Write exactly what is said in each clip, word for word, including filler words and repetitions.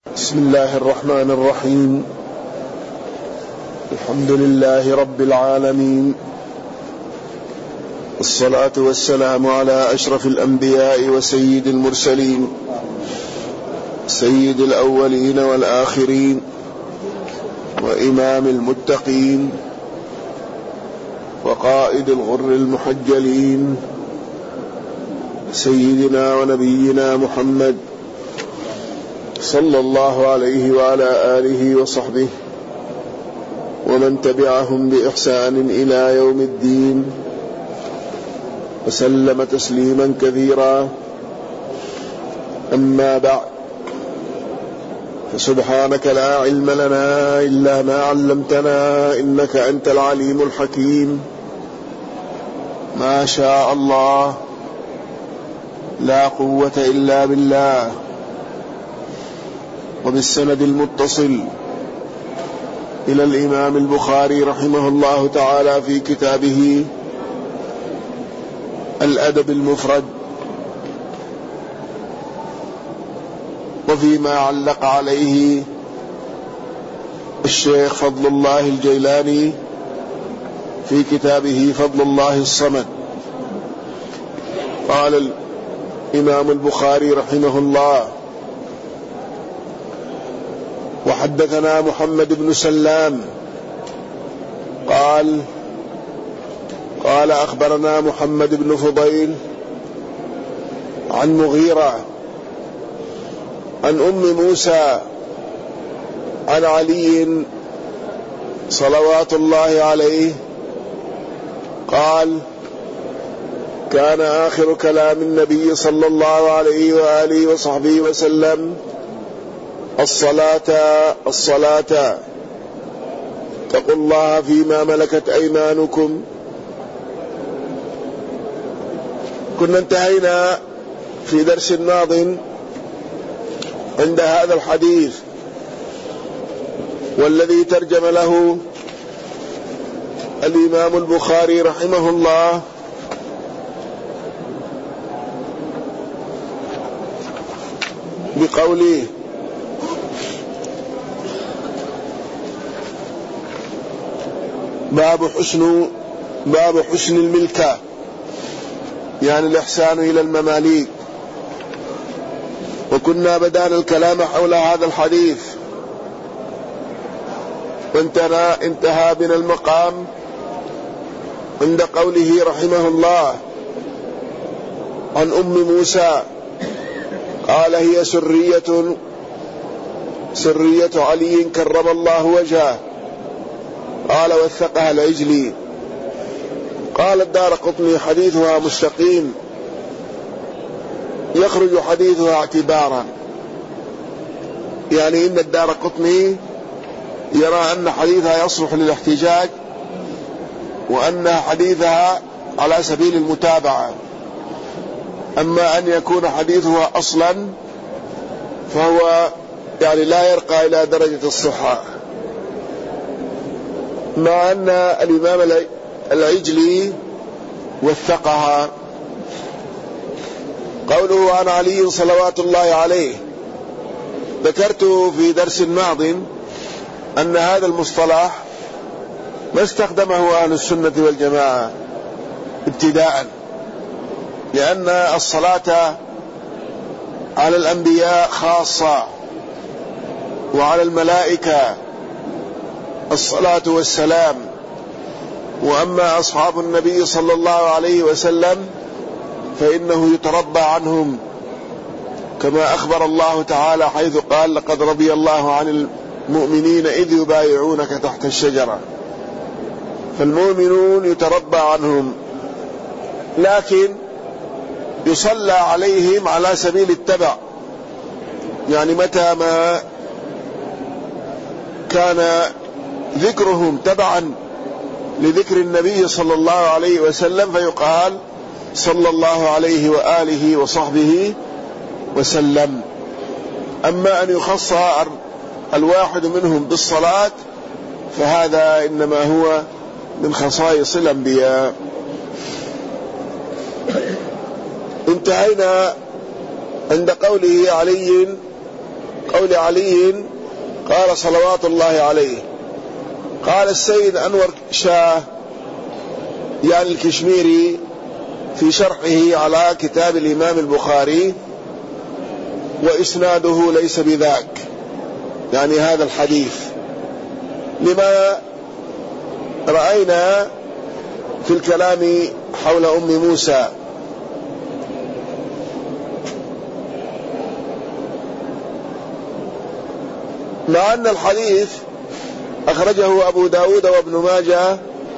بسم الله الرحمن الرحيم. الحمد لله رب العالمين، الصلاة والسلام على أشرف الأنبياء وسيد المرسلين، سيد الأولين والآخرين وإمام المتقين وقائد الغر المحجلين، سيدنا ونبينا محمد صلى الله عليه وعلى آله وصحبه ومن تبعهم بإحسان إلى يوم الدين، وسلم تسليما كثيرا. أما بعد، فسبحانك لا علم لنا إلا ما علمتنا إنك أنت العليم الحكيم. ما شاء الله، لا قوة إلا بالله. وبالسند المتصل إلى الإمام البخاري رحمه الله تعالى في كتابه الأدب المفرد، وفيما علق عليه الشيخ فضل الله الجيلاني في كتابه فضل الله الصمد. قال الإمام البخاري رحمه الله: وحدثنا محمد بن سلام قال قال أخبرنا محمد بن فضيل عن مغيرة عن أم موسى عن علي صلوات الله عليه قال: كان آخر كلام النبي صلى الله عليه وآله وصحبه وسلم: الصلاة الصلاة، اتقوا الله فيما ملكت أيمانكم. كنا انتهينا في درس ماض عند هذا الحديث، والذي ترجم له الإمام البخاري رحمه الله بقوله: باب حسن باب حسن الملكة، يعني الإحسان إلى المماليك. وكنا بدأنا الكلام حول هذا الحديث، وانتهى انتهى بنا المقام عند قوله رحمه الله عن أم موسى قال: هي سرية سرية علي كرم الله وجهه. قال: وثقها العجلي. قال الدارقطني: حديثها مستقيم، يخرج حديثها اعتبارا، يعني إن الدارقطني يرى أن حديثها يصلح للاحتجاج، وأن حديثها على سبيل المتابعة. أما أن يكون حديثها أصلا فهو يعني لا يرقى إلى درجة الصحة، مع أن الإمام العجلي وثقها. قوله عن علي صلوات الله عليه، ذكرت في درس ماض أن هذا المصطلح ما استخدمه أهل السنة والجماعة ابتداء، لأن الصلاة على الأنبياء خاصة، وعلى الملائكة الصلاة والسلام. وأما أصحاب النبي صلى الله عليه وسلم فإنه يتربى عنهم، كما أخبر الله تعالى حيث قال: لقد رضي الله عن المؤمنين إذ يبايعونك تحت الشجرة. فالمؤمنون يتربى عنهم، لكن يصلى عليهم على سبيل التبع، يعني متى ما كان ذكرهم تبعا لذكر النبي صلى الله عليه وسلم فيقال صلى الله عليه وآله وصحبه وسلم. أما أن يخص الواحد منهم بالصلاة فهذا إنما هو من خصائص الأنبياء. انتهينا عند قوله علي قول علي قال صلوات الله عليه. قال السيد أنور شاه يعني الكشميري في شرحه على كتاب الإمام البخاري: وإسناده ليس بذاك، يعني هذا الحديث، لما رأينا في الكلام حول أم موسى. مع أن الحديث أخرجه أبو داود وابن ماجه،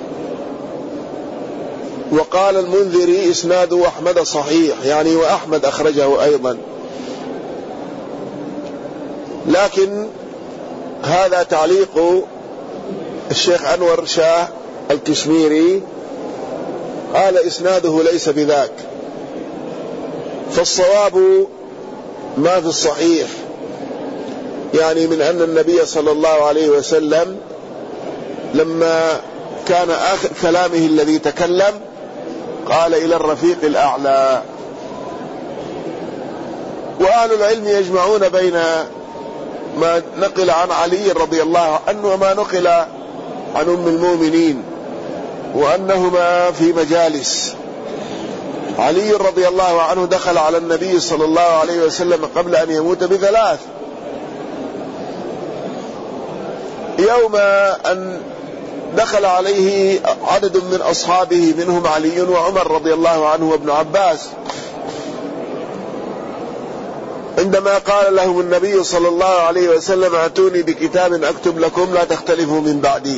وقال المنذري إسناده أحمد صحيح، يعني وأحمد أخرجه أيضا، لكن هذا تعليق الشيخ أنور شاه الكشميري، قال إسناده ليس بذاك. فالصواب ما في الصحيح، يعني من أن النبي صلى الله عليه وسلم لما كان آخر كلامه الذي تكلم قال: إلى الرفيق الأعلى. وأهل العلم يجمعون بين ما نقل عن علي رضي الله عنه وما نقل عن أم المؤمنين، وأنهما في مجالس. علي رضي الله عنه دخل على النبي صلى الله عليه وسلم قبل أن يموت بثلاث. يوم أن دخل عليه عدد من أصحابه منهم علي وعمر رضي الله عنه وابن عباس، عندما قال لهم النبي صلى الله عليه وسلم: ائتوني بكتاب أكتب لكم لا تختلفوا من بعدي.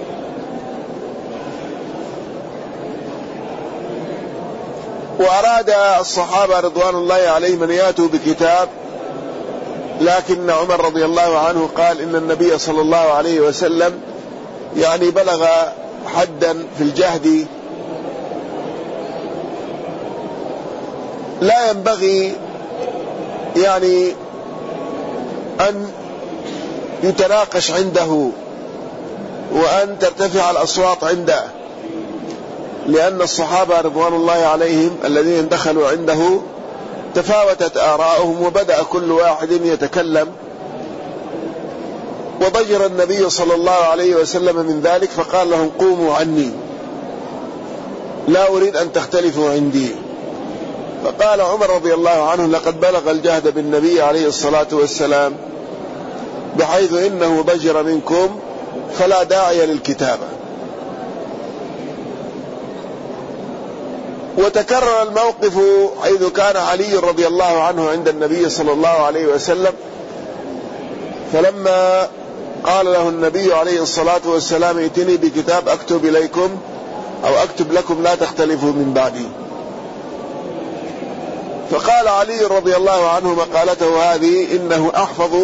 وأراد الصحابة رضوان الله عليهم أن يأتوا بكتاب، لكن عمر رضي الله عنه قال إن النبي صلى الله عليه وسلم يعني بلغ حدا في الجهد لا ينبغي يعني أن يتناقش عنده وأن ترتفع الأصوات عنده، لأن الصحابة رضوان الله عليهم الذين دخلوا عنده تفاوتت آراؤهم، وبدأ كل واحد يتكلم، وضجر النبي صلى الله عليه وسلم من ذلك، فقال لهم: قوموا عني، لا أريد أن تختلفوا عندي. فقال عمر رضي الله عنه: لقد بلغ الجهد بالنبي عليه الصلاة والسلام بحيث إنه ضجر منكم، فلا داعي للكتابة. وتكرر الموقف حيث كان علي رضي الله عنه عند النبي صلى الله عليه وسلم، فلما قال له النبي عليه الصلاة والسلام: ائتني بكتاب أكتب إليكم أو أكتب لكم لا تختلفوا من بعدي، فقال علي رضي الله عنه مقالته هذه: إنه أحفظ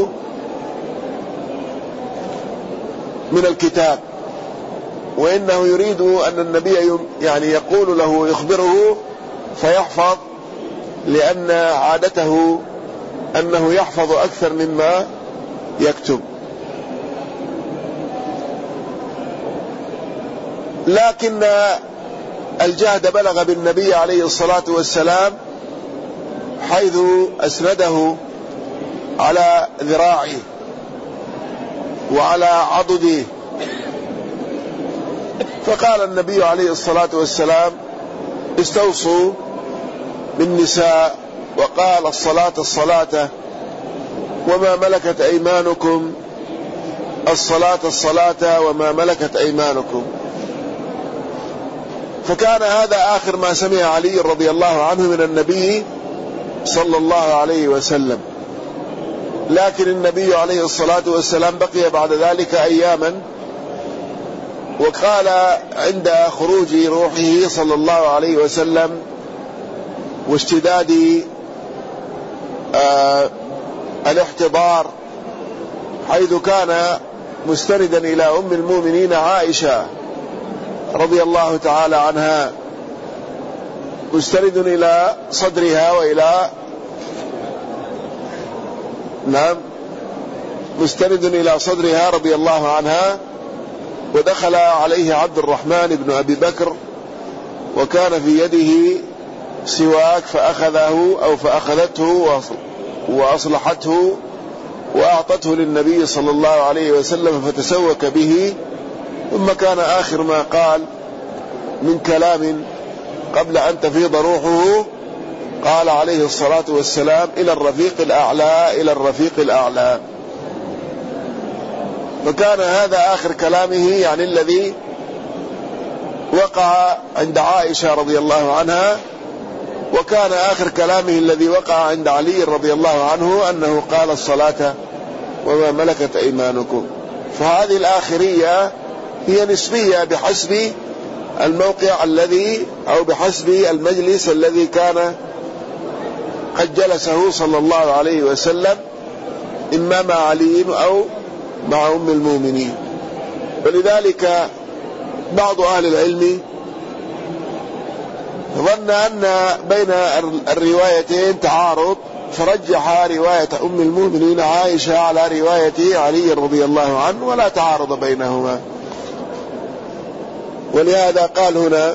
من الكتاب، وإنه يريد أن النبي يعني يقول له يخبره فيحفظ، لأن عادته أنه يحفظ أكثر مما يكتب. لكن الجهد بلغ بالنبي عليه الصلاة والسلام حيث أسنده على ذراعه وعلى عضده، فقال النبي عليه الصلاة والسلام: استوصوا بالنساء، وقال: الصلاة الصلاة، وما ملكت أيمانكم، الصلاة الصلاة وما ملكت أيمانكم. فكان هذا آخر ما سمع علي رضي الله عنه من النبي صلى الله عليه وسلم. لكن النبي عليه الصلاة والسلام بقي بعد ذلك أياما، وقال عند خروج روحه صلى الله عليه وسلم واشتداد آه الاحتضار، حيث كان مستندا إلى أم المؤمنين عائشة رضي الله تعالى عنها، مستند إلى صدرها وإلى نعم مستند إلى صدرها رضي الله عنها، ودخل عليه عبد الرحمن بن أبي بكر، وكان في يده سواك فأخذه أو فأخذته وأصلحته وأعطته للنبي صلى الله عليه وسلم فتسوك به. ثم كان آخر ما قال من كلام قبل أن تفيض روحه قال عليه الصلاة والسلام: إلى الرفيق الأعلى، إلى الرفيق الأعلى. فكان هذا آخر كلامه، يعني الذي وقع عند عائشة رضي الله عنها. وكان آخر كلامه الذي وقع عند علي رضي الله عنه أنه قال: الصلاة وما ملكت أيمانكم. فهذه الآخرية هي نسبية بحسب الموقع الذي أو بحسب المجلس الذي كان قد جلسه صلى الله عليه وسلم، إما مع علي أو مع أم المؤمنين. ولذلك بعض أهل العلم ظن أن بين الروايتين تعارض، فرجح رواية أم المؤمنين عائشة على رواية علي رضي الله عنه، ولا تعارض بينهما. ولهذا قال هنا،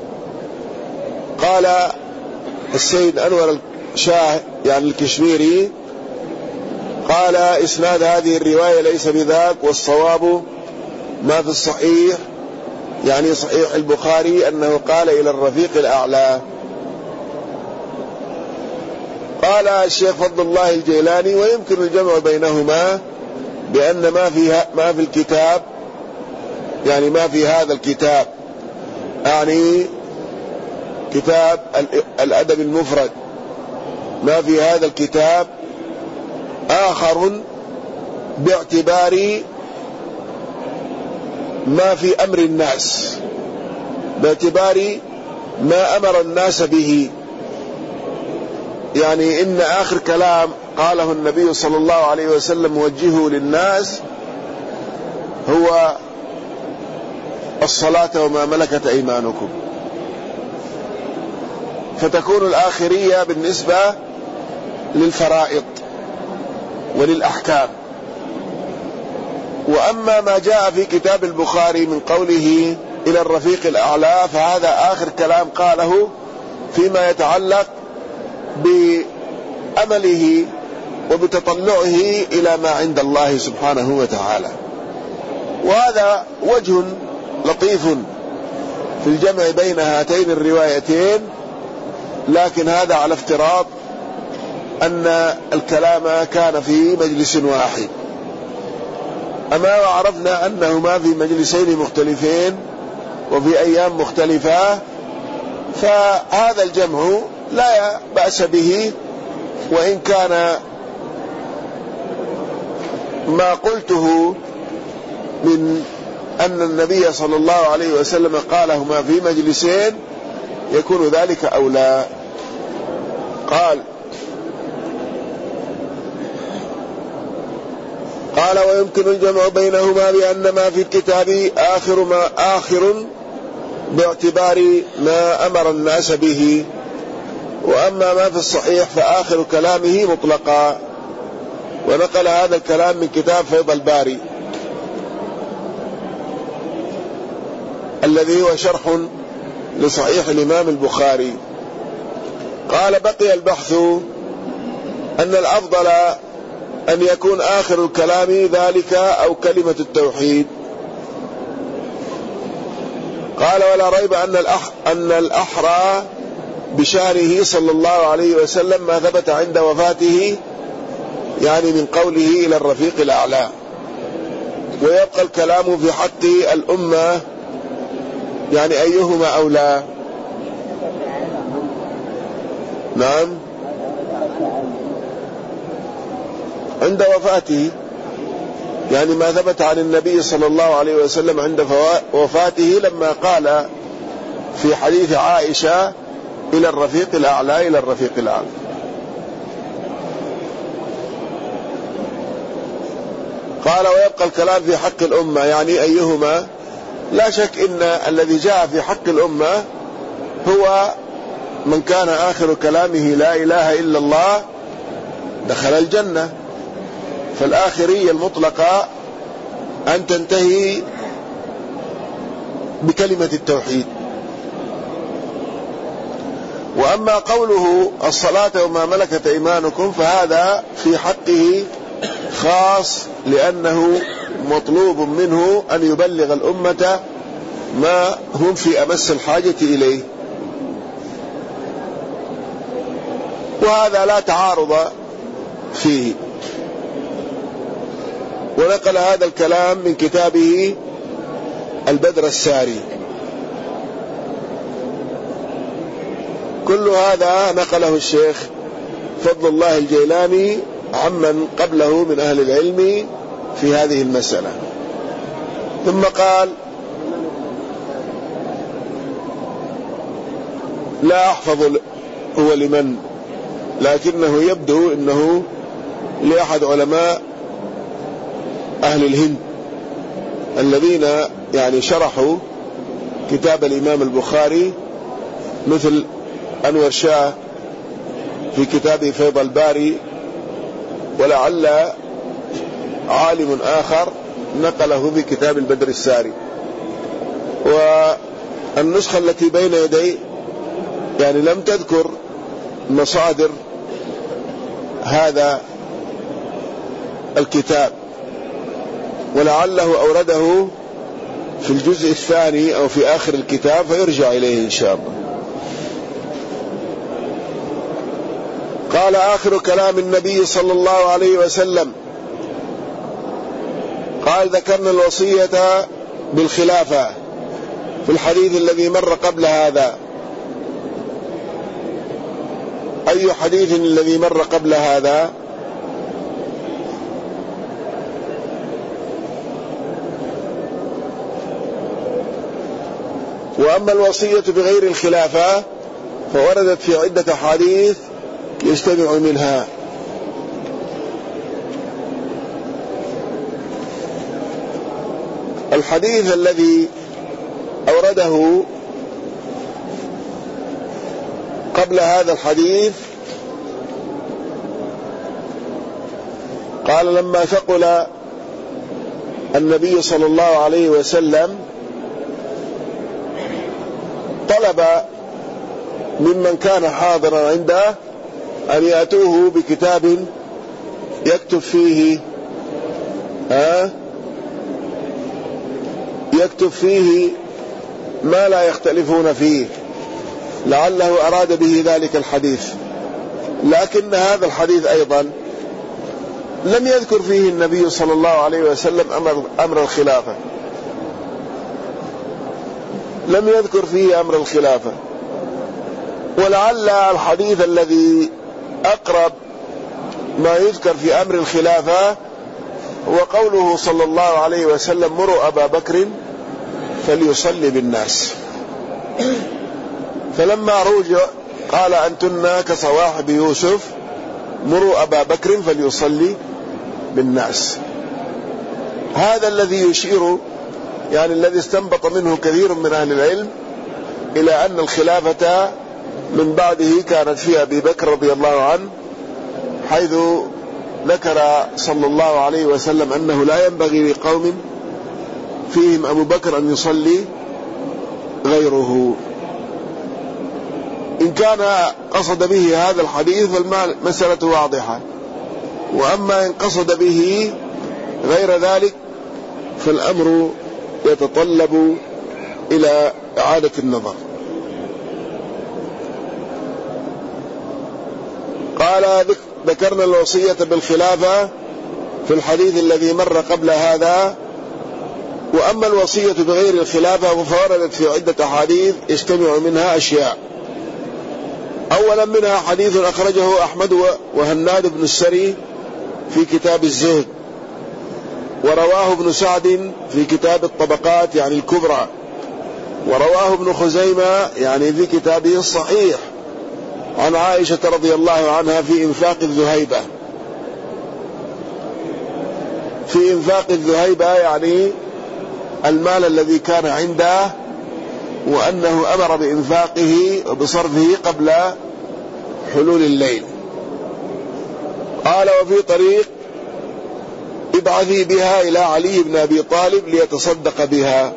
قال السيد أنور الشاه يعني الكشميري، قال: إسناد هذه الرواية ليس بذاك، والصواب ما في الصحيح يعني صحيح البخاري أنه قال إلى الرفيق الأعلى. قال الشيخ فضل الله الجيلاني: ويمكن الجمع بينهما بأن ما في ما في الكتاب، يعني ما في هذا الكتاب، يعني كتاب الأدب المفرد، ما في هذا الكتاب آخر باعتبار ما في أمر الناس، باعتبار ما أمر الناس به. يعني إن آخر كلام قاله النبي صلى الله عليه وسلم موجهه للناس هو الصلاة وما ملكت أيمانكم، فتكون الآخرية بالنسبة للفرائض وللأحكام. وأما ما جاء في كتاب البخاري من قوله إلى الرفيق الأعلى فهذا آخر كلام قاله فيما يتعلق بأمله وبتطلعه إلى ما عند الله سبحانه وتعالى. وهذا وجه لطيف في الجمع بين هاتين الروايتين، لكن هذا على افتراض أن الكلام كان في مجلس واحد. أما وعرفنا أنهما في مجلسين مختلفين وفي أيام مختلفة، فهذا الجمع لا بأس به، وإن كان ما قلته من أن النبي صلى الله عليه وسلم قالهما في مجلسين يكون ذلك أولى. قال قال ويمكن الجمع بينهما بأن ما في الكتاب آخر ما آخر باعتبار ما أمر الناس به، وأما ما في الصحيح فآخر كلامه مطلقا. ونقل هذا الكلام من كتاب فيض الباري الذي هو شرح لصحيح الإمام البخاري. قال بقي البحث أن الأفضل أن يكون آخر الكلام ذلك أو كلمة التوحيد. قال ولا ريب أن الأح أن الأحرى بشأنه صلى الله عليه وسلم ما ثبت عند وفاته، يعني من قوله إلى الرفيق الأعلى. ويبقى الكلام في حق الأمة، يعني أيهما أولى؟ نعم، عند وفاته، يعني ما ثبت عن النبي صلى الله عليه وسلم عند وفاته لما قال في حديث عائشة إلى الرفيق الأعلى، إلى الرفيق الأعلى. قال ويبقى الكلام في حق الأمة، يعني أيهما؟ لا شك إن الذي جاء في حق الأمة هو من كان آخر كلامه لا إله إلا الله دخل الجنة. فالآخرية المطلقة أن تنتهي بكلمة التوحيد. وأما قوله الصلاة وما ملكت أيمانكم فهذا في حقه خاص لأنه مطلوب منه أن يبلغ الأمة ما هم في أمس الحاجة إليه، وهذا لا تعارض فيه. ونقل هذا الكلام من كتابه البدر الساري. كل هذا نقله الشيخ فضل الله الجيلاني عمن قبله من أهل العلم في هذه المسألة. ثم قال: لا أحفظ هو لمن، لكنه يبدو أنه لأحد علماء أهل الهند الذين يعني شرحوا كتاب الإمام البخاري، مثل أنور شاه في كتابه فيض الباري، ولعل عالم آخر نقله في كتاب البدر الساري. والنسخة التي بين يدي يعني لم تذكر مصادر هذا الكتاب، ولعله أورده في الجزء الثاني أو في آخر الكتاب، فيرجع إليه إن شاء الله. قال: آخر كلام النبي صلى الله عليه وسلم، قال: ذكرنا الوصية بالخلافة في الحديث الذي مر قبل هذا. أي حديث الذي مر قبل هذا؟ وأما الوصية بغير الخلافة فوردت في عدة حديث يستمع منها. الحديث الذي أورده قبل هذا الحديث قال: لما ثقل النبي صلى الله عليه وسلم طلب ممن كان حاضرا عنده أن يأتوه بكتاب يكتب فيه ها يكتب فيه ما لا يختلفون فيه، لعله أراد به ذلك الحديث. لكن هذا الحديث أيضا لم يذكر فيه النبي صلى الله عليه وسلم أمر, أمر الخلافة، لم يذكر فيه أمر الخلافة. ولعل الحديث الذي أقرب ما يذكر في أمر الخلافة هو قوله صلى الله عليه وسلم: مروا أبا بكر فليصلي بالناس. فلما رجع قال: أنتن كصواحب يوسف، مروا أبا بكر فليصلي بالناس. هذا الذي يشير يعني الذي استنبط منه كثير من أهل العلم إلى أن الخلافة من بعده كانت في أبي بكر رضي الله عنه، حيث ذكر صلى الله عليه وسلم أنه لا ينبغي لقوم فيهم أبو بكر أن يصلي غيره. إن كان قصد به هذا الحديث فالمسألة واضحة، وأما إن قصد به غير ذلك فالأمر يتطلب إلى إعادة النظر. قال: ذكرنا الوصية بالخلافة في الحديث الذي مر قبل هذا. وأما الوصية بغير الخلافة فوردت في عدة حديث يجتمع منها أشياء. أولا منها حديث أخرجه أحمد وهناد بن السري في كتاب الزهد، ورواه ابن سعد في كتاب الطبقات يعني الكبرى، ورواه ابن خزيمة يعني في كتابه الصحيح عن عائشة رضي الله عنها في إنفاق الذهيبة. في إنفاق الذهيبة يعني المال الذي كان عنده، وأنه أمر بإنفاقه وبصرفه قبل حلول الليل. قال: وفي طريق ابعثي بها إلى علي بن أبي طالب ليتصدق بها.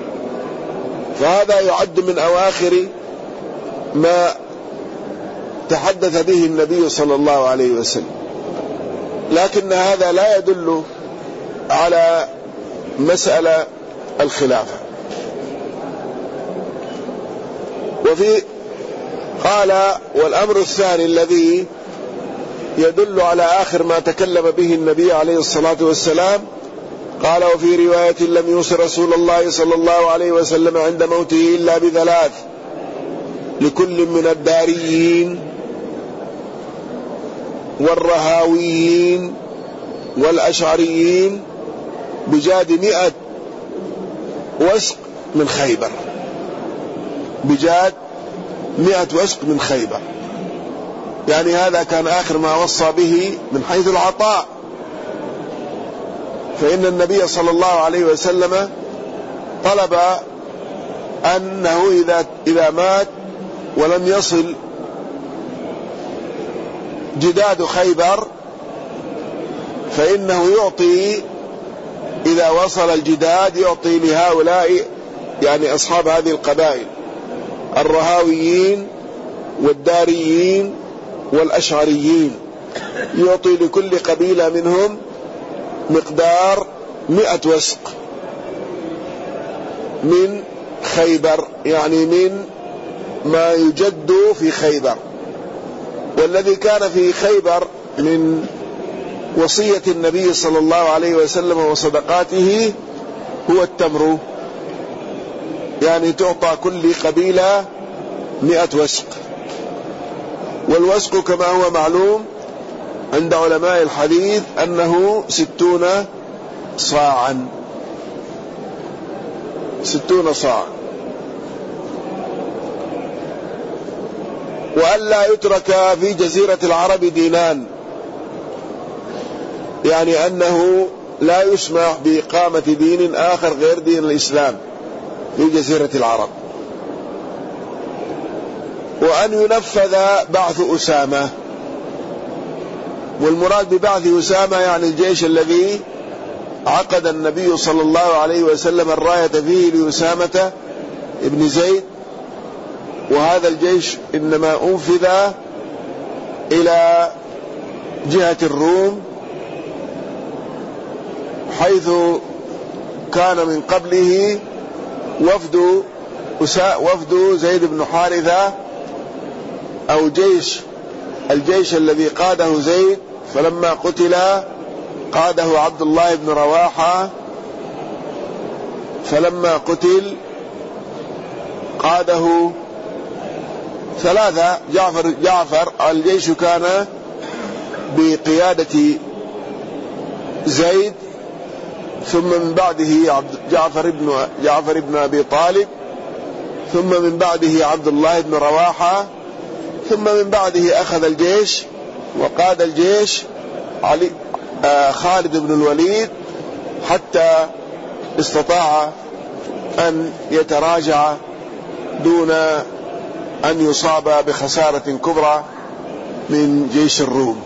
فهذا يعد من أواخر ما تحدث به النبي صلى الله عليه وسلم، لكن هذا لا يدل على مسألة الخلافة. وفي قال والأمر الثاني الذي يدل على آخر ما تكلم به النبي عليه الصلاة والسلام، قال وفي رواية لم يوص رسول الله صلى الله عليه وسلم عند موته إلا بثلاث لكل من الداريين والرهاويين والأشعريين بجاد مئة وسق من خيبر، بجاد مئة وسق من خيبر، يعني هذا كان آخر ما وصى به من حيث العطاء. فإن النبي صلى الله عليه وسلم طلب أنه إذا, إذا مات ولم يصل جداد خيبر فإنه يعطي، إذا وصل الجداد يعطي لهؤلاء يعني أصحاب هذه القبائل الرهاويين والداريين والأشعريين، يعطي لكل قبيلة منهم مقدار مئة وسق من خيبر، يعني من ما يجد في خيبر. والذي كان في خيبر من وصية النبي صلى الله عليه وسلم وصدقاته هو التمر، يعني تعطى كل قبيلة مئة وسق. والوسق كما هو معلوم عند علماء الحديث أنه ستون صاعا، ستون صاعا. وألا يترك في جزيرة العرب دينان، يعني أنه لا يسمح بإقامة دين آخر غير دين الإسلام في جزيرة العرب. وأن ينفذ بعث أسامة، والمراد ببعث أسامة يعني الجيش الذي عقد النبي صلى الله عليه وسلم الراية فيه لأسامة ابن زيد، وهذا الجيش إنما أنفذ إلى جهة الروم، حيث كان من قبله وفد وفد زيد بن حارثة أو جيش الجيش الذي قاده زيد، فلما قتل قاده عبد الله بن رواحة، فلما قتل قاده ثلاثة جعفر جعفر الجيش كان بقيادة زيد، ثم من بعده جعفر بن جعفر بن أبي طالب، ثم من بعده عبد الله بن رواحة، ثم من بعده أخذ الجيش وقاد الجيش علي آه خالد بن الوليد، حتى استطاع أن يتراجع دون أن يصاب بخسارة كبرى من جيش الروم.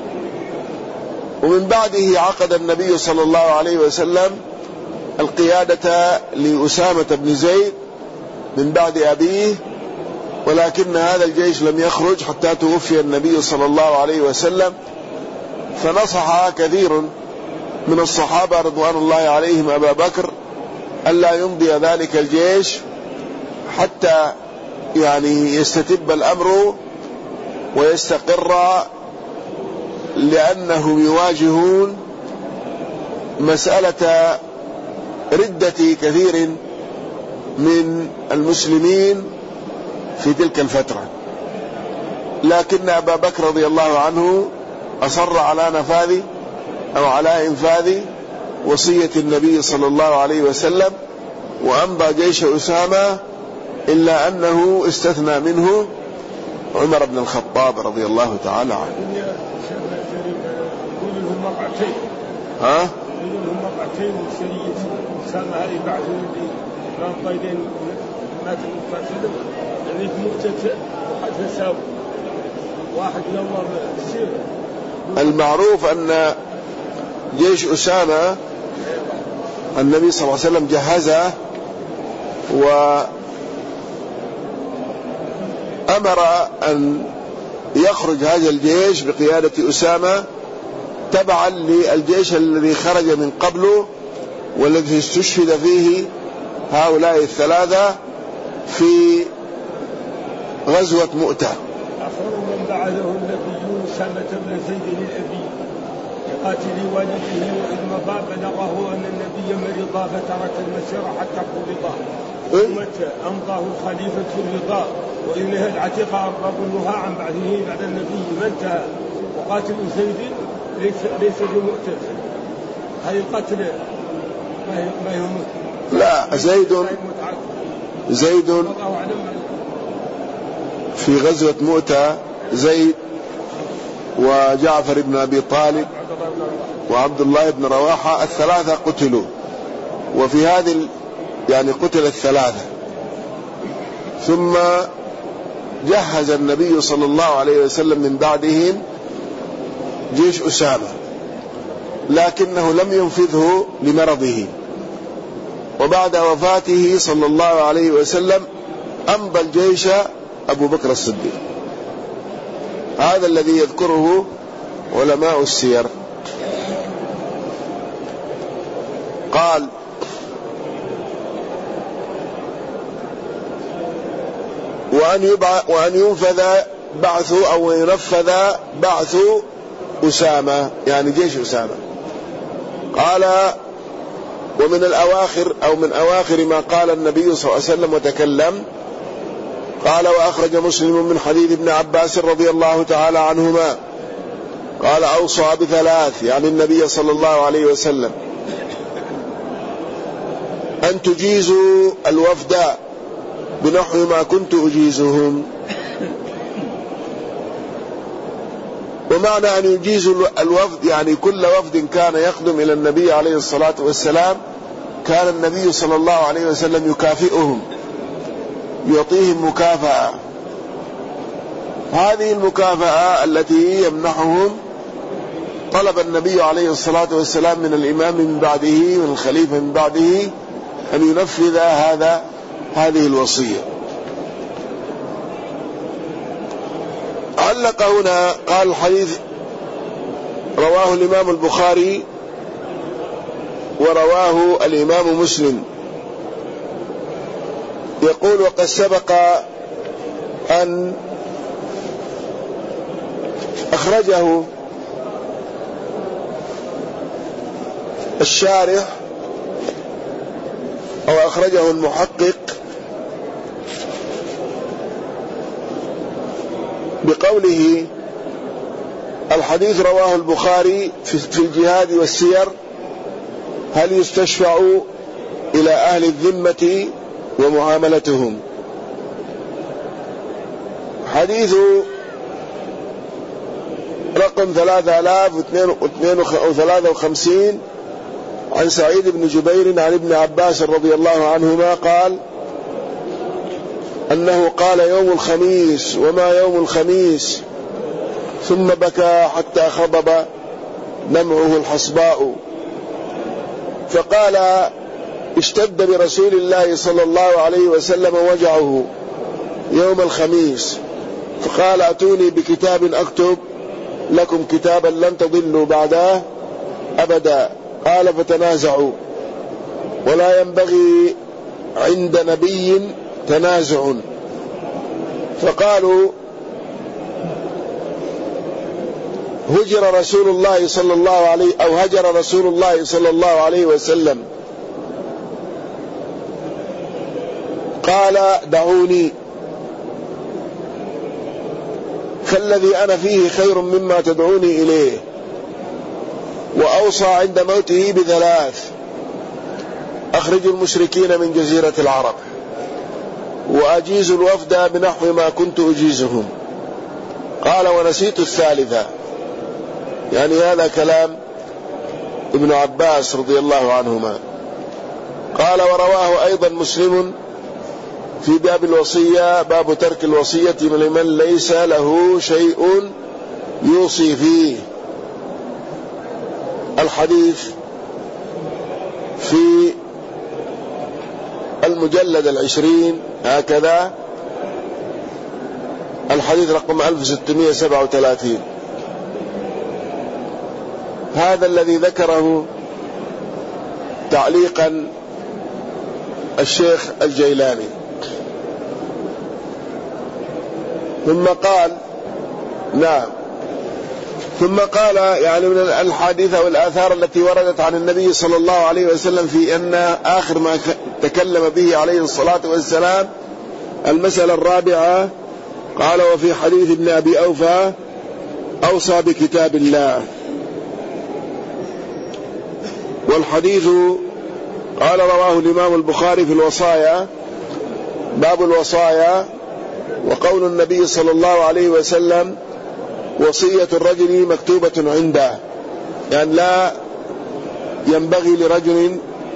ومن بعده عقد النبي صلى الله عليه وسلم القيادة لأسامة بن زيد من بعد أبيه، ولكن هذا الجيش لم يخرج حتى توفي النبي صلى الله عليه وسلم. فنصح كثير من الصحابة رضوان الله عليهم أبا بكر ألا يمضي ذلك الجيش حتى يعني يستتب الأمر ويستقر، لأنهم يواجهون مسألة ردة كثير من المسلمين في تلك الفترة. لكن أبا بكر رضي الله عنه أصر على نفاذ أو على إنفاذ وصية النبي صلى الله عليه وسلم، وأمضى جيش أسامة، إلا أنه استثنى منه عمر بن الخطاب رضي الله تعالى عنه. ها؟ يقولون مقعتين سرية أسامة هذه بعد القائدين مات المقاتل يعني مقتتل واحد تساوي واحد نور السير. المعروف أن جيش أسامة النبي صلى الله عليه وسلم جهزه وأمر أن يخرج هذا الجيش بقيادة أسامة تبعا للجيش الذي خرج من قبله والذي استشهد فيه هؤلاء الثلاثة في غزوة مؤتة. آخر من بعده النبي أسامة بن زيد الأبي لقاتل والده، وإذ مضى بلغه أن النبي مرض فترك المسير حتى قبض، ثم أمضاه خليفة الرضا وإنها العتيقة أرباب النهى عن بعده بعد النبي ما انتهى. وقاتل زيد ليس ليس بمؤتة، هذه القتل ما يهم. لا، زيد زيد في غزوة مؤتة، زيد وجعفر بن أبي طالب وعبد الله بن رواحة الثلاثة قتلوا، وفي هذه يعني قتل الثلاثة. ثم جهز النبي صلى الله عليه وسلم من بعدهم جيش أسامة، لكنه لم ينفذه لمرضه، وبعد وفاته صلى الله عليه وسلم أمضى الجيش أبو بكر الصديق. هذا الذي يذكره علماء السير. قال: وأن, يبع... وأن ينفذ بعث أو ينفذ بعث أسامة، يعني جيش أسامة. قال: ومن الأواخر أو من أواخر ما قال النبي صلى الله عليه وسلم وتكلم، قال: وأخرج مسلم من حديث ابن عباس رضي الله تعالى عنهما قال: أوصى بثلاث، يعني النبي صلى الله عليه وسلم: أن تجيزوا الوفد بنحو ما كنت أجيزهم. ومعنى أن يجيزوا الوفد يعني كل وفد كان يقدم إلى النبي عليه الصلاة والسلام كان النبي صلى الله عليه وسلم يكافئهم، يعطيهم مكافأة. هذه المكافأة التي يمنحهم طلب النبي عليه الصلاة والسلام من الإمام من بعده، من الخليفة من بعده، أن ينفذ هذا هذه الوصية. علق هنا قال: الحديث رواه الإمام البخاري ورواه الإمام مسلم. يقول: وقد سبق أن أخرجه الشارح أو أخرجه المحقق بقوله: الحديث رواه البخاري في الجهاد والسير، هل يستشفع إلى أهل الذمة ومعاملتهم. حديث رقم ثلاثة آلاف وثلاثة وخمسين عن سعيد بن جبير عن ابن عباس رضي الله عنهما قال أنه قال: يوم الخميس، وما يوم الخميس؟ ثم بكى حتى خضب دمعه الحصباء، فقال: اشتد برسول الله صلى الله عليه وسلم وجعه يوم الخميس، فقال: أتوني بكتاب أكتب لكم كتابا لن تضلوا بعده أبدا. قال: فتنازعوا، ولا ينبغي عند نبي تنازع، فقالوا: هجر رسول الله صلى الله عليه أو هجر رسول الله صلى الله عليه وسلم. قال: دعوني، فالذي أنا فيه خير مما تدعوني إليه. وأوصى عند موته بثلاث: أخرجوا المشركين من جزيرة العرب، وأجيز الوفد بنحو ما كنت أجيزهم. قال: ونسيت الثالثة، يعني هذا كلام ابن عباس رضي الله عنهما. قال: ورواه أيضا مسلم في باب الوصية، باب ترك الوصية لمن ليس له شيء يوصي فيه. الحديث في المجلد العشرين هكذا، الحديث رقم ألف وستمائة وسبعة وثلاثين. هذا الذي ذكره تعليقا الشيخ الجيلاني. ثم قال نعم ثم قال يعني من الحديث والآثار التي وردت عن النبي صلى الله عليه وسلم في أن آخر ما تكلم به عليه الصلاة والسلام المسألة الرابعة، قال وفي حديث ابن أبي أوفى أوصى بكتاب الله. والحديث قال رواه الإمام البخاري في الوصايا، باب الوصايا، وقول النبي صلى الله عليه وسلم وصية الرجل مكتوبة عنده، يعني لا ينبغي لرجل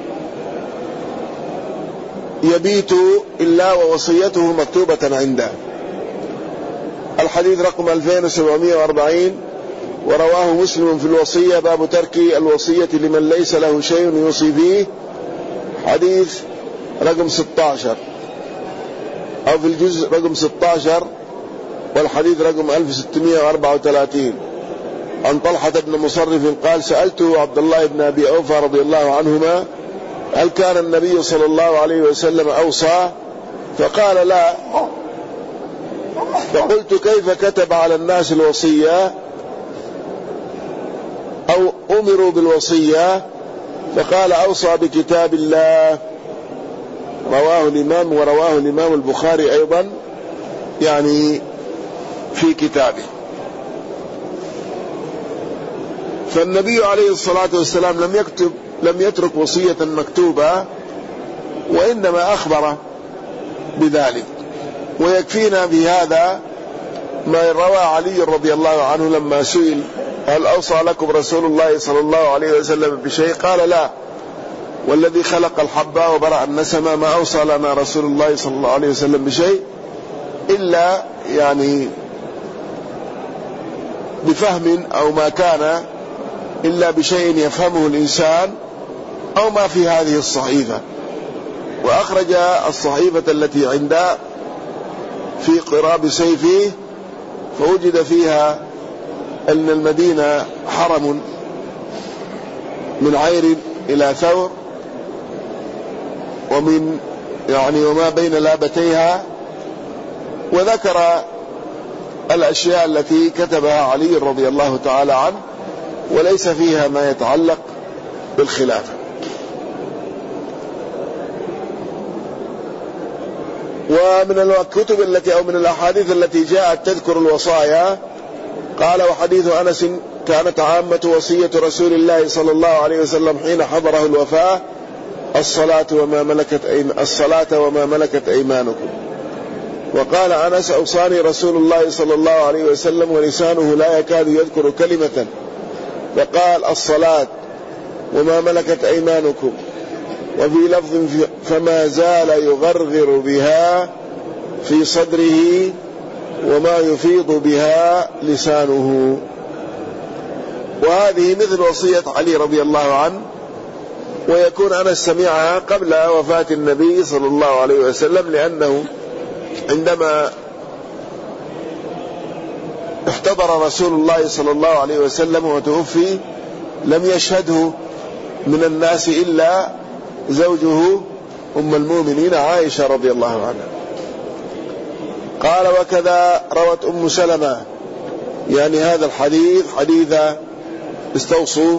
يبيت إلا ووصيته مكتوبة عنده. الحديث رقم ألفين وسبعمائة وأربعين، ورواه مسلم في الوصية باب ترك الوصية لمن ليس له شيء يوصي فيه، حديث رقم ستة عشر أو في الجزء رقم ستة عشر، والحديث رقم ألف وستمائة وأربعة وثلاثين. عن طلحة بن مصرف قال سألته عبد الله بن أبي أوفى رضي الله عنهما هل كان النبي صلى الله عليه وسلم أوصى؟ فقال لا. فقلت كيف كتب على الناس الوصية أو أمروا بالوصية؟ فقال أوصى بكتاب الله. رواه الإمام ورواه الإمام البخاري أيضا يعني في كتابه. فالنبي عليه الصلاة والسلام لم يكتب لم يترك وصية مكتوبة، وإنما أخبر بذلك. ويكفينا بهذا ما روى علي رضي الله عنه لما سئل هل أوصى لكم رسول الله صلى الله عليه وسلم بشيء؟ قال لا، والذي خلق الحبة وبرأ النسمة ما أوصى لنا رسول الله صلى الله عليه وسلم بشيء إلا يعني بفهم أو ما كان إلا بشيء يفهمه الإنسان أو ما في هذه الصحيفة. وأخرج الصحيفة التي عنده في قراب سيفه، فوجد فيها أن المدينة حرم من عير إلى ثور، ومن يعني وما بين لابتيها، وذكر الأشياء التي كتبها علي رضي الله تعالى عنه، وليس فيها ما يتعلق بالخلافة. ومن الكتب التي أو من الأحاديث التي جاءت تذكر الوصايا قال وحديث أنس كانت عامة وصية رسول الله صلى الله عليه وسلم حين حضره الوفاة الصلاة وما ملكت أيم... الصلاة وما ملكت أيمانكم. وقال أنس أوصاني رسول الله صلى الله عليه وسلم ولسانه لا يكاد يذكر كلمة، فقال الصلاة وما ملكت أيمانكم، وفي لفظ فما زال يغرغر بها في صدره وما يفيض بها لسانه. وهذه مثل وصية علي رضي الله عنه، ويكون أنس سمعها قبل وفاة النبي صلى الله عليه وسلم، لأنه عندما احتضر رسول الله صلى الله عليه وسلم وتوفي لم يشهده من الناس إلا زوجه أم المؤمنين عائشة رضي الله عنها. قال وكذا روت أم سلمة يعني هذا الحديث حديث استوصوا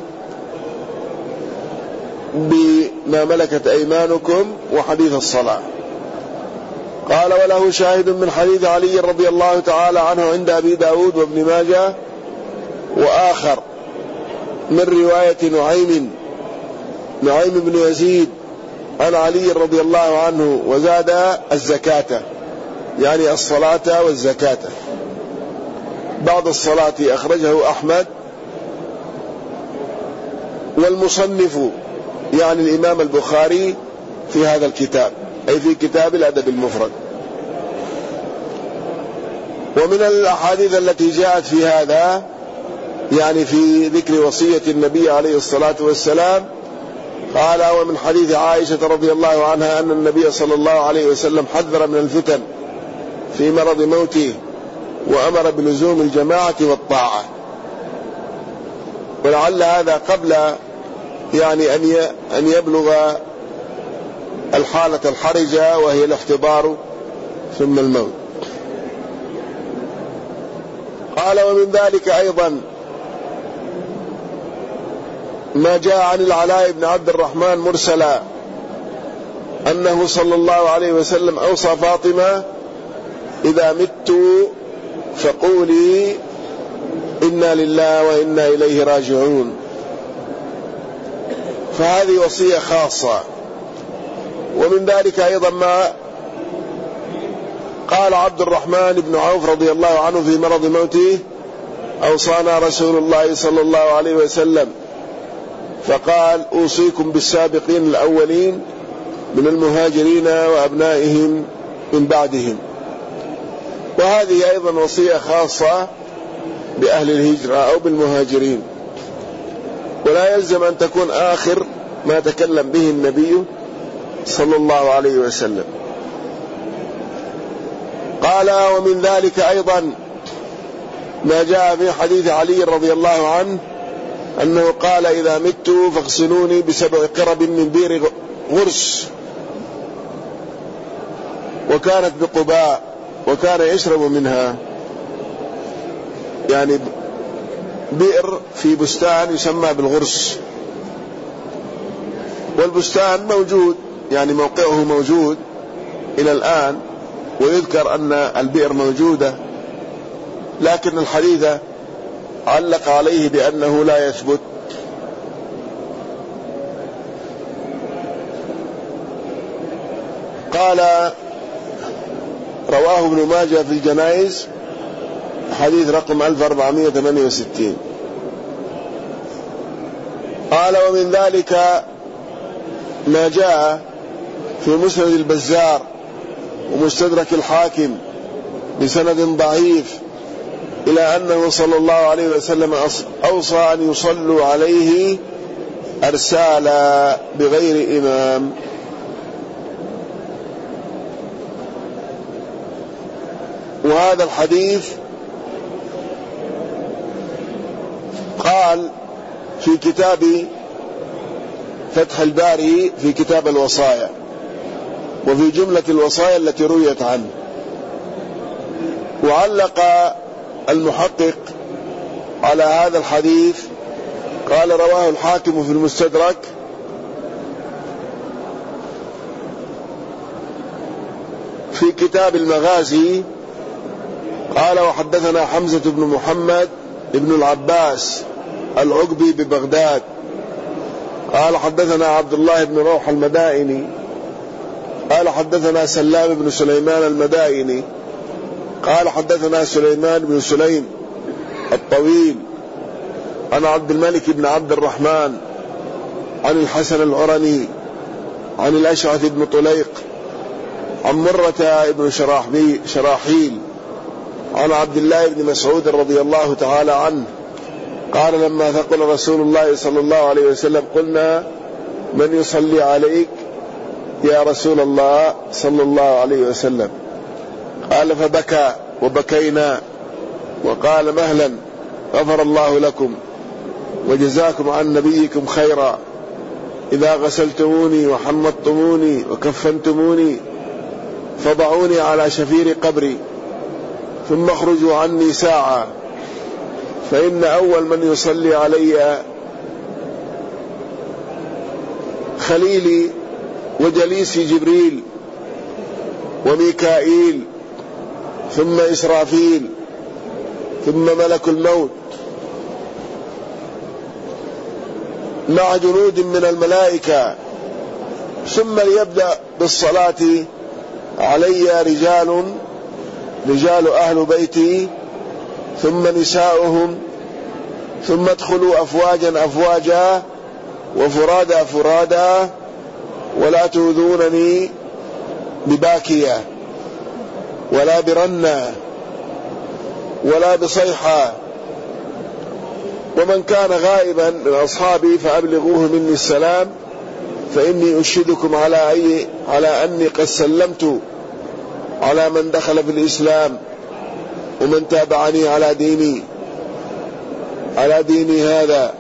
بما ملكت أيمانكم وحديث الصلاة. قال وله شاهد من حديث علي رضي الله تعالى عنه عند أبي داود وابن ماجه وآخر من رواية نعيم نعيم بن يزيد عن علي رضي الله عنه، وزاد الزكاة يعني الصلاة والزكاة بعد الصلاة. أخرجه أحمد. والمصنف يعني الإمام البخاري في هذا الكتاب، أي في كتاب الأدب المفرد. ومن الأحاديث التي جاءت في هذا يعني في ذكر وصية النبي عليه الصلاة والسلام قال ومن حديث عائشة رضي الله عنها أن النبي صلى الله عليه وسلم حذر من الفتن في مرض موته وأمر بلزوم الجماعة والطاعة. ولعل هذا قبل يعني أن يبلغ الحالة الحرجة وهي الاحتضار ثم الموت. قال: ومن ذلك أيضا ما جاء عن العلاء بن عبد الرحمن مرسلا أنه صلى الله عليه وسلم أوصى فاطمة: إذا مت فقولي إنا لله وإنا إليه راجعون. فهذه وصية خاصة. ومن ذلك أيضا ما قال عبد الرحمن بن عوف رضي الله عنه في مرض موته: أوصانا رسول الله صلى الله عليه وسلم فقال: أوصيكم بالسابقين الأولين من المهاجرين وأبنائهم من بعدهم. وهذه أيضا وصية خاصة بأهل الهجرة أو بالمهاجرين، ولا يلزم أن تكون آخر ما تكلم به النبي صلى الله عليه وسلم. قال: ومن ذلك أيضا ما جاء في حديث علي رضي الله عنه أنه قال: إذا مت فاغسلوني بسبع قرب من بئر غرس، وكانت بقباء، وكان يشرب منها. يعني بئر في بستان يسمى بالغرس، والبستان موجود، يعني موقعه موجود إلى الآن، ويذكر أن البئر موجودة، لكن الحديث علق عليه بأنه لا يثبت. قال: رواه ابن ماجه في الجنائز حديث رقم ألف وأربعمائة وثمانية وستين. قال: ومن ذلك ما جاء في مسند البزار ومستدرك الحاكم بسند ضعيف إلى أنه صلى الله عليه وسلم أوصى أن يصلوا عليه أرسالا بغير إمام. وهذا الحديث قال في كتاب فتح الباري في كتاب الوصايا، وفي جملة الوصايا التي رويت عنه. وعلق المحقق على هذا الحديث قال: رواه الحاكم في المستدرك في كتاب المغازي قال: وحدثنا حمزة بن محمد ابن العباس العقبي ببغداد قال: حدثنا عبد الله بن روح المدائني قال: حدثنا سلام بن سليمان المدائني قال: حدثنا سليمان بن سليم الطويل عن عبد الملك بن عبد الرحمن عن الحسن العرني عن الأشعث بن طليق عن مرة بن شراحيل عن عبد الله بن مسعود رضي الله تعالى عنه قال: لما ثقل رسول الله صلى الله عليه وسلم قلنا: من يصلي عليك يا رسول الله صلى الله عليه وسلم؟ قال: فبكى وبكينا، وقال: مهلا، غفر الله لكم وجزاكم عن نبيكم خيرا، إذا غسلتموني وحمضتموني وكفنتموني فضعوني على شفير قبري، ثم اخرجوا عني ساعة، فإن أول من يصلي علي خليلي وجليسي جبريل وميكائيل، ثم إسرافيل، ثم ملك الموت مع جنود من الملائكة، ثم ليبدأ بالصلاة علي رجال رجال أهل بيتي، ثم نساؤهم، ثم ادخلوا أفواجا أفواجا وفرادا فرادا، ولا تؤذونني بباكية ولا برنة ولا بصيحة، ومن كان غائبا من أصحابي فأبلغوه مني السلام، فإني أشهدكم على أي على أني قد سلمت على من دخل في الإسلام ومن تابعني على ديني على ديني هذا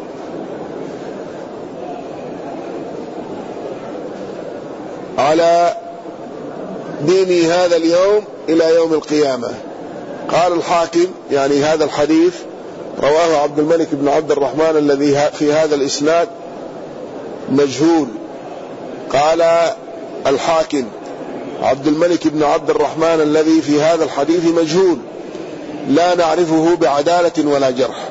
على ديني هذا اليوم إلى يوم القيامة. قال الحاكم يعني هذا الحديث رواه عبد الملك بن عبد الرحمن الذي في هذا الإسناد مجهول. قال الحاكم عبد الملك بن عبد الرحمن الذي في هذا الحديث مجهول لا نعرفه بعدالة ولا جرح،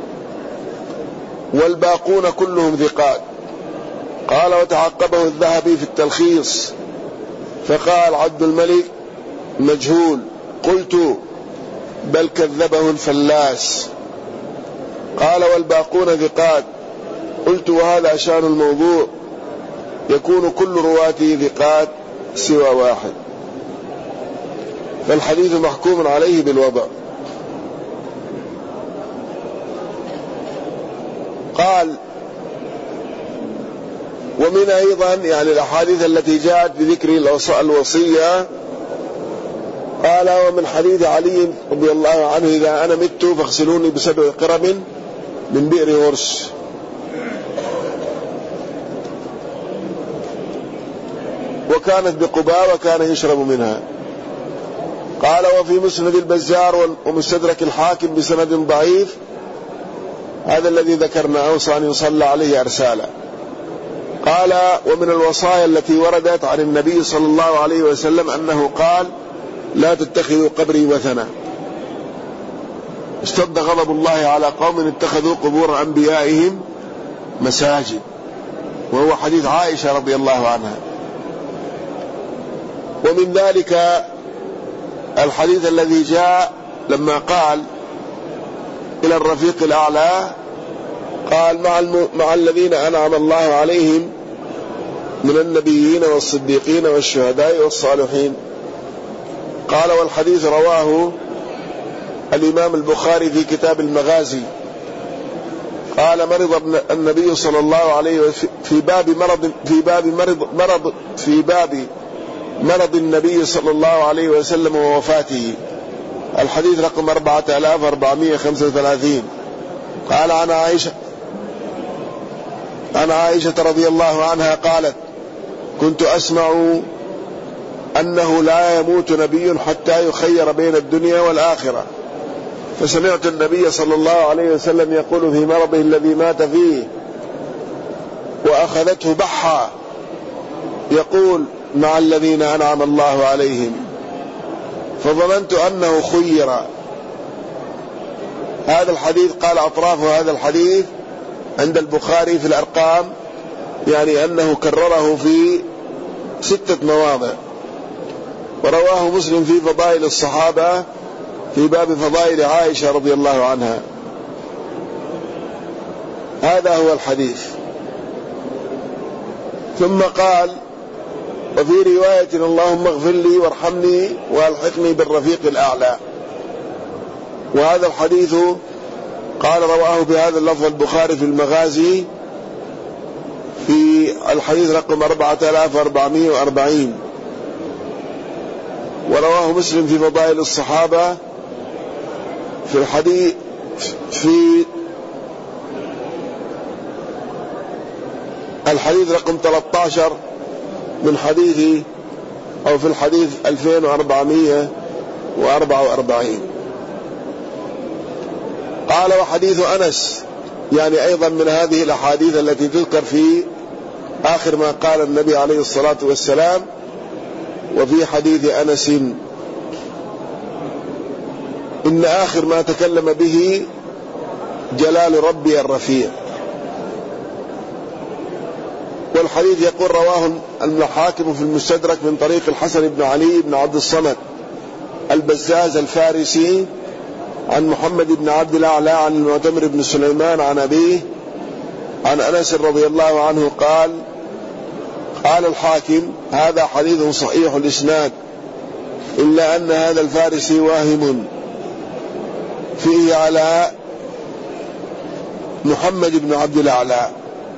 والباقون كلهم ثقات. قال وتعقبه الذهبي في التلخيص فقال عبد الملك مجهول، قلت بل كذبه الفلاس. قال والباقون ثقات، قلت وهذا شان الموضوع، يكون كل رواته ثقات سوى واحد، فالحديث محكوم عليه بالوضع. قال ومن أيضا يعني الأحاديث التي جاءت بذكر الوصية، قال ومن حديث علي رضي الله عنه إذا أنا مت فاغسلوني بسبع قرب من بئر ورس. وكانت بقباء وكان يشرب منها. قال وفي مسند البزار ومستدرك الحاكم بسند ضعيف هذا الذي ذكرنا أوصى أن يصلى عليه أرسالا. قال ومن الوصايا التي وردت عن النبي صلى الله عليه وسلم أنه قال لا تتخذوا قبري وثنا، اشتد غضب الله على قوم اتخذوا قبور أنبيائهم مساجد، وهو حديث عائشة رضي الله عنها. ومن ذلك الحديث الذي جاء لما قال إلى الرفيق الأعلى، قال مع, الم... مع الذين أنعم الله عليهم من النبيين والصديقين والشهداء والصالحين. قال والحديث رواه الإمام البخاري في كتاب المغازي. قال مرض النبي صلى الله عليه وسلم في باب مرض في باب مرض مرض في باب مرض النبي صلى الله عليه وسلم ووفاته، الحديث رقم أربعة آلاف وأربعمائة وخمسة وثلاثين. قال عن عائشة عن عائشة رضي الله عنها قالت كنت أسمع أنه لا يموت نبي حتى يخير بين الدنيا والآخرة، فسمعت النبي صلى الله عليه وسلم يقول في مرضه الذي مات فيه وأخذته بحة يقول مع الذين أنعم الله عليهم، فظننت أنه خير. هذا الحديث قال أطراف هذا الحديث عند البخاري في الأرقام يعني أنه كرره في ستة مواضع. ورواه مسلم في فضائل الصحابة في باب فضائل عائشة رضي الله عنها. هذا هو الحديث. ثم قال وفي رواية اللهم اغفر لي وارحمني والحقني بالرفيق الأعلى. وهذا الحديث قال رواه بهذا اللفظ البخاري في المغازي في الحديث رقم أربعة آلاف وأربعمائة وأربعين، ورواه مسلم في فضائل الصحابة في الحديث في الحديث رقم ثلاثة عشر من حديث أو في الحديث ألفين وأربعمائة وأربعة وأربعين. قال وحديث أنس يعني أيضا من هذه الأحاديث التي تذكر في آخر ما قال النبي عليه الصلاة والسلام. وفي حديث أنس إن آخر ما تكلم به جلال ربي الرفيع. والحديث يقول رواه الحاكم في المستدرك من طريق الحسن بن علي بن عبد الصمد البزاز الفارسي عن محمد بن عبد الأعلى عن المعتمر بن سليمان عن أبيه عن أنس رضي الله عنه قال قال الحاكم هذا حديث صحيح الإسناد إلا أن هذا الفارسي واهم فيه على محمد بن عبد الأعلى،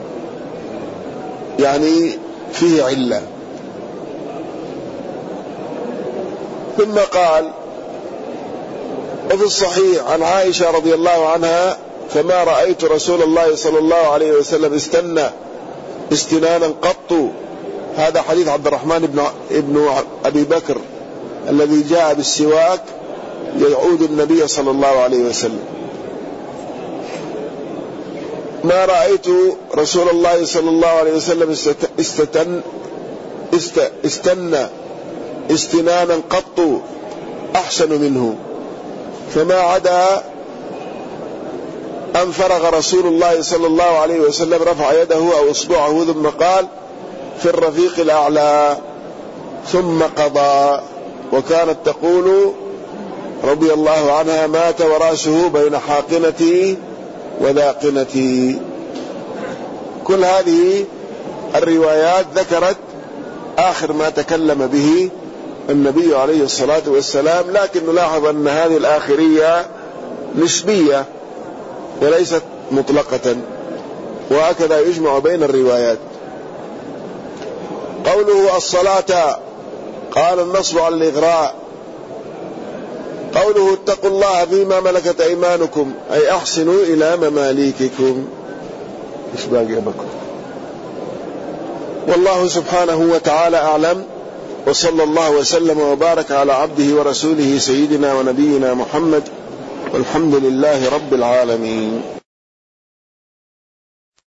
يعني فيه علة. ثم قال وفي الصحيح عن عائشة رضي الله عنها: فما رأيت رسول الله صلى الله عليه وسلم استنى استنانا قط. هذا حديث عبد الرحمن بن ابن أبي بكر الذي جاء بالسواك يعود النبي صلى الله عليه وسلم. ما رأيت رسول الله صلى الله عليه وسلم استتن است استنى استنانا قط أحسن منه. فما عدا أن فرغ رسول الله صلى الله عليه وسلم رفع يده أو إصبعه ثم قال: في الرفيق الأعلى، ثم قضى. وكانت تقول رضي الله عنها: مات ورأسه بين حاقنتي وذاقنتي. كل هذه الروايات ذكرت آخر ما تكلم به النبي عليه الصلاة والسلام، لكن نلاحظ أن هذه الآخرية نسبية وليست مطلقة، وهكذا يجمع بين الروايات. قوله الصلاة، قال النصب على الإغراء. قوله اتقوا الله فيما ملكت أيمانكم، أي أحسنوا إلى مماليككم. إيش باقي بكم؟ والله سبحانه وتعالى أعلم، وصلى الله وسلم وبارك على عبده ورسوله سيدنا ونبينا محمد، والحمد لله رب العالمين.